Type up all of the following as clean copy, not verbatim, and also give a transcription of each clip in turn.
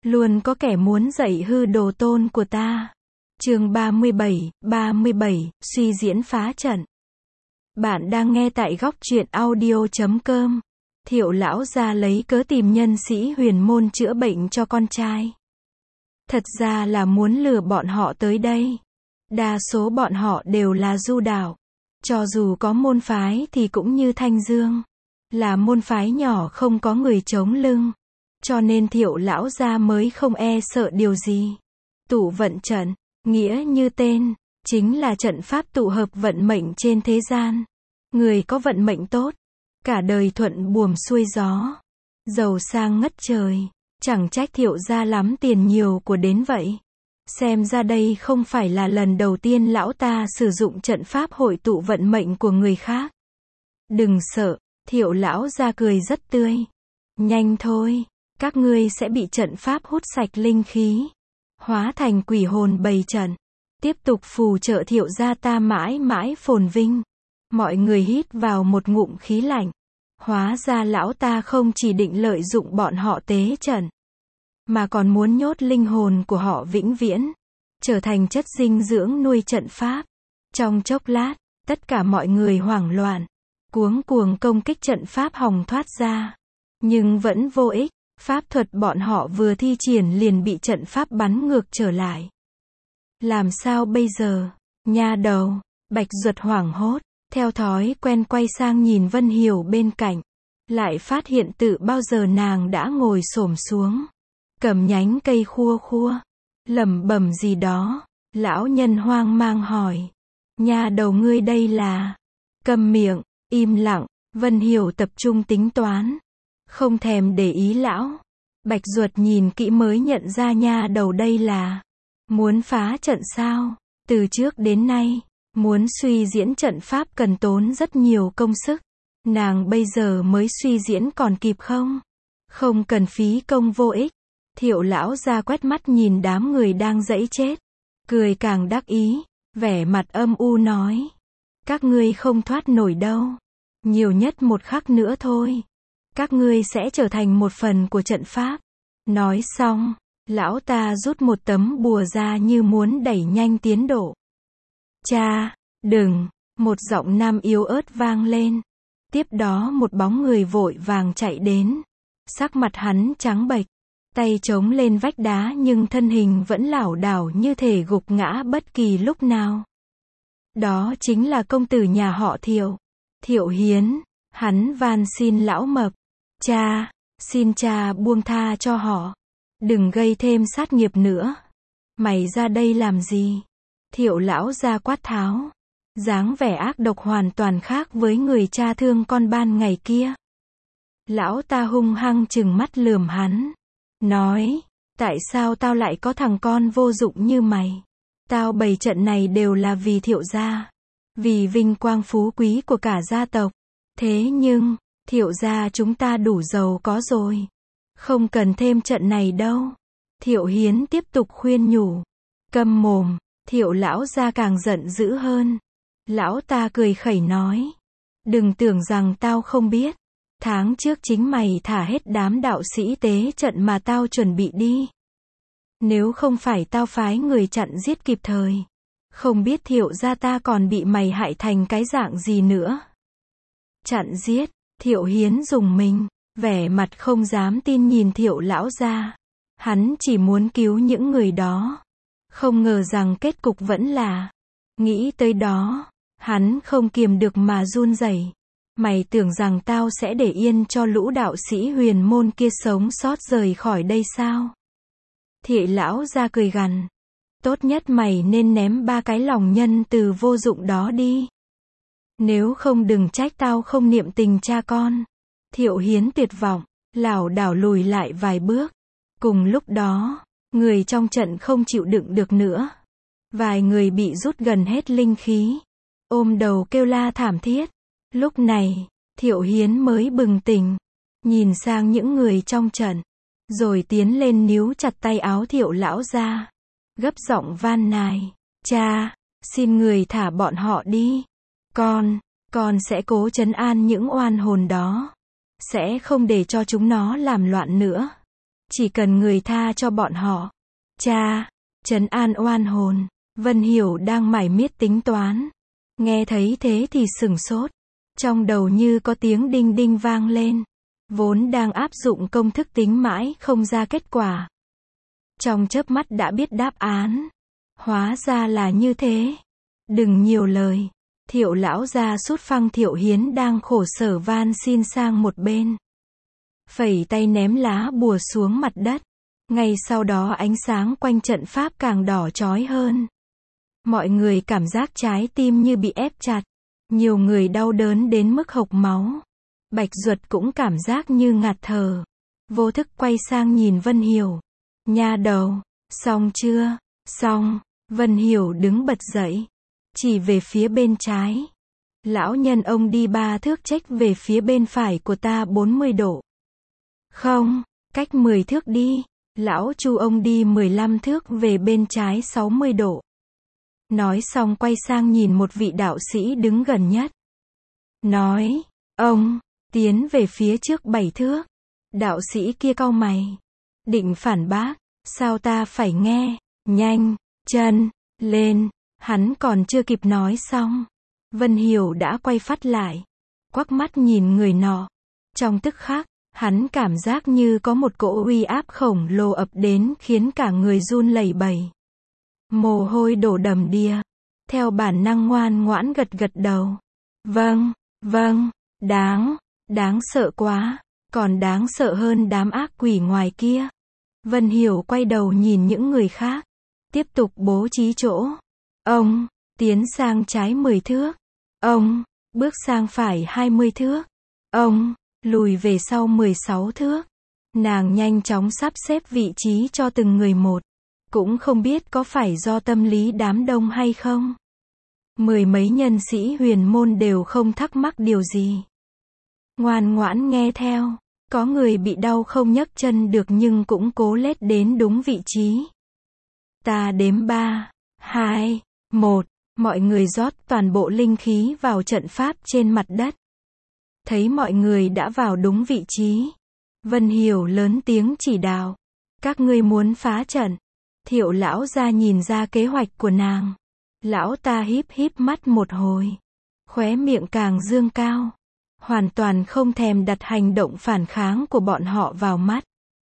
Luôn có kẻ muốn dạy hư đồ tôn của ta. Chương 37, suy diễn phá trận. Bạn đang nghe tại góc truyện audio.com. Thiệu lão gia lấy cớ tìm nhân sĩ huyền môn chữa bệnh cho con trai. Thật ra là muốn lừa bọn họ tới đây. Đa số bọn họ đều là du đạo. Cho dù có môn phái thì cũng như Thanh Dương. Là môn phái nhỏ không có người chống lưng. Cho nên Thiệu lão gia mới không e sợ điều gì. Tụ vận trận, nghĩa như tên, chính là trận pháp tụ hợp vận mệnh trên thế gian. Người có vận mệnh tốt, cả đời thuận buồm xuôi gió, giàu sang ngất trời, chẳng trách Thiệu gia lắm tiền nhiều của đến vậy. Xem ra đây không phải là lần đầu tiên lão ta sử dụng trận pháp hội tụ vận mệnh của người khác. Đừng sợ, Thiệu lão gia cười rất tươi. Nhanh thôi, các ngươi sẽ bị trận pháp hút sạch linh khí, hóa thành quỷ hồn bày trận, tiếp tục phù trợ Thiệu gia ta mãi mãi phồn vinh. Mọi người hít vào một ngụm khí lạnh. Hóa ra lão ta không chỉ định lợi dụng bọn họ tế trận, mà còn muốn nhốt linh hồn của họ vĩnh viễn, trở thành chất dinh dưỡng nuôi trận pháp. Trong chốc lát, tất cả mọi người hoảng loạn, cuống cuồng công kích trận pháp hòng thoát ra. Nhưng vẫn vô ích, pháp thuật bọn họ vừa thi triển liền bị trận pháp bắn ngược trở lại. Làm sao bây giờ? Nha đầu, Bạch Duật hoảng hốt, theo thói quen quay sang nhìn Vân Hiểu bên cạnh. Lại phát hiện tự bao giờ nàng đã ngồi xổm xuống, cầm nhánh cây khua khua, lẩm bẩm gì đó. Lão nhân hoang mang hỏi, nha đầu ngươi đây là? Câm miệng, im lặng. Vân Hiểu tập trung tính toán, không thèm để ý lão. Bạch Duật nhìn kỹ mới nhận ra nha đầu đây là muốn phá trận sao? Từ trước đến nay, muốn suy diễn trận pháp cần tốn rất nhiều công sức. Nàng bây giờ mới suy diễn còn kịp không? Không cần phí công vô ích. Thiệu lão ra quét mắt nhìn đám người đang giãy chết, cười càng đắc ý, vẻ mặt âm u nói, các ngươi không thoát nổi đâu. Nhiều nhất một khắc nữa thôi, các ngươi sẽ trở thành một phần của trận pháp. Nói xong, lão ta rút một tấm bùa ra như muốn đẩy nhanh tiến độ. Cha, đừng, một giọng nam yếu ớt vang lên. Tiếp đó một bóng người vội vàng chạy đến. Sắc mặt hắn trắng bệch, tay chống lên vách đá nhưng thân hình vẫn lảo đảo như thể gục ngã bất kỳ lúc nào. Đó chính là công tử nhà họ Thiệu, Thiệu Hiến. Hắn van xin lão mập, cha, xin cha buông tha cho họ, đừng gây thêm sát nghiệp nữa. Mày ra đây làm gì? Thiệu lão ra quát tháo, dáng vẻ ác độc hoàn toàn khác với người cha thương con ban ngày kia. Lão ta hung hăng trừng mắt lườm hắn, nói, tại sao tao lại có thằng con vô dụng như mày? Tao bày trận này đều là vì Thiệu gia, vì vinh quang phú quý của cả gia tộc. Thế nhưng, Thiệu gia chúng ta đủ giàu có rồi, không cần thêm trận này đâu. Thiệu Hiến tiếp tục khuyên nhủ. Câm mồm. Thiệu lão gia càng giận dữ hơn. Lão ta cười khẩy nói, đừng tưởng rằng tao không biết. Tháng trước chính mày thả hết đám đạo sĩ tế trận mà tao chuẩn bị đi. Nếu không phải tao phái người chặn giết kịp thời, không biết Thiệu gia ta còn bị mày hại thành cái dạng gì nữa. Chặn giết? Thiệu Hiến rùng mình, vẻ mặt không dám tin nhìn Thiệu lão gia. Hắn chỉ muốn cứu những người đó, không ngờ rằng kết cục vẫn là. Nghĩ tới đó, hắn không kiềm được mà run rẩy. Mày tưởng rằng tao sẽ để yên cho lũ đạo sĩ huyền môn kia sống sót rời khỏi đây sao? Thiệu lão gia cười gằn, tốt nhất mày nên ném 3 cái lòng nhân từ vô dụng đó đi. Nếu không đừng trách tao không niệm tình cha con. Thiệu Hiến tuyệt vọng, lảo đảo lùi lại vài bước. Cùng lúc đó, người trong trận không chịu đựng được nữa. Vài người bị rút gần hết linh khí, ôm đầu kêu la thảm thiết. Lúc này, Thiệu Hiến mới bừng tỉnh, nhìn sang những người trong trận, rồi tiến lên níu chặt tay áo Thiệu lão ra, gấp giọng van nài, cha, xin người thả bọn họ đi. Con sẽ cố trấn an những oan hồn đó, sẽ không để cho chúng nó làm loạn nữa. Chỉ cần người tha cho bọn họ. Cha, trấn an oan hồn. Vân Hiểu đang mải miết tính toán. Nghe thấy thế thì sửng sốt. Trong đầu như có tiếng đinh đinh vang lên. Vốn đang áp dụng công thức tính mãi không ra kết quả. Trong chớp mắt đã biết đáp án. Hóa ra là như thế. Đừng nhiều lời. Thiệu lão gia sút phăng Thiệu Hiến đang khổ sở van xin sang một bên. Phẩy tay ném lá bùa xuống mặt đất. Ngay sau đó ánh sáng quanh trận pháp càng đỏ chói hơn. Mọi người cảm giác trái tim như bị ép chặt. Nhiều người đau đớn đến mức hộc máu. Bạch Duật cũng cảm giác như ngạt thở. Vô thức quay sang nhìn Vân Hiểu. Nha đầu, xong chưa? Xong. Vân Hiểu đứng bật dậy. Chỉ về phía bên trái. Lão nhân ông đi 3 thước chếch về phía bên phải của ta 40 độ. Không, cách 10 thước đi. Lão Chu ông đi 15 thước về bên trái 60 độ. Nói xong quay sang nhìn một vị đạo sĩ đứng gần nhất. Nói, ông, tiến về phía trước 7 thước. Đạo sĩ kia cau mày. Định phản bác, sao ta phải nghe, nhanh, chân, lên. Hắn còn chưa kịp nói xong. Vân Hiểu đã quay phát lại. Quắc mắt nhìn người nọ. Trong tức khắc, hắn cảm giác như có một cỗ uy áp khổng lồ ập đến khiến cả người run lẩy bẩy. Mồ hôi đổ đầm đìa. Theo bản năng ngoan ngoãn gật gật đầu. Vâng, đáng sợ quá. Còn đáng sợ hơn đám ác quỷ ngoài kia. Vân Hiểu quay đầu nhìn những người khác. Tiếp tục bố trí chỗ. Ông, tiến sang trái 10 thước. Ông, bước sang phải 20 thước. Ông, lùi về sau 16 thước. Nàng nhanh chóng sắp xếp vị trí cho từng người một. Cũng không biết có phải do tâm lý đám đông hay không. 10 mấy nhân sĩ huyền môn đều không thắc mắc điều gì. Ngoan ngoãn nghe theo. Có người bị đau không nhấc chân được nhưng cũng cố lết đến đúng vị trí. Ta đếm 3, 2, 1. Mọi người rót toàn bộ linh khí vào trận pháp trên mặt đất. Thấy mọi người đã vào đúng vị trí. Vân Hiểu lớn tiếng chỉ đạo. Các ngươi muốn phá trận. Thiệu lão gia nhìn ra kế hoạch của nàng. Lão ta híp híp mắt một hồi. Khóe miệng càng dương cao. Hoàn toàn không thèm đặt hành động phản kháng của bọn họ vào mắt.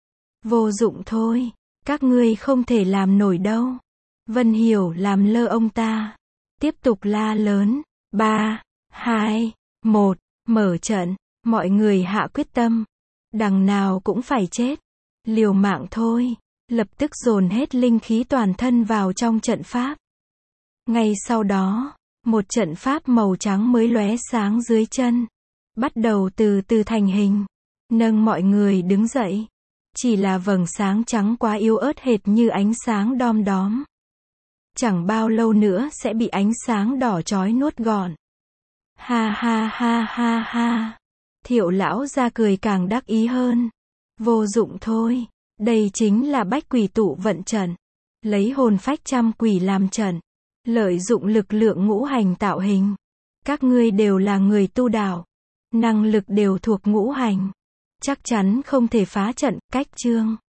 Vô dụng thôi. Các ngươi không thể làm nổi đâu. Vân Hiểu làm lơ ông ta. Tiếp tục la lớn. 3, 2, 1. Mở trận. Mọi người hạ quyết tâm. Đằng nào cũng phải chết. Liều mạng thôi. Lập tức dồn hết linh khí toàn thân vào trong trận pháp. Ngay sau đó, một trận pháp màu trắng mới lóe sáng dưới chân. Bắt đầu từ từ thành hình. Nâng mọi người đứng dậy. Chỉ là vầng sáng trắng quá yếu ớt hệt như ánh sáng đom đóm. Chẳng bao lâu nữa sẽ bị ánh sáng đỏ chói nuốt gọn. Ha ha ha ha ha. Thiệu lão ra cười càng đắc ý hơn. Vô dụng thôi. Đây chính là bách quỷ tụ vận trận. Lấy hồn phách trăm quỷ làm trận. Lợi dụng lực lượng ngũ hành tạo hình. Các ngươi đều là người tu đạo. Năng lực đều thuộc ngũ hành. Chắc chắn không thể phá trận, cách chương.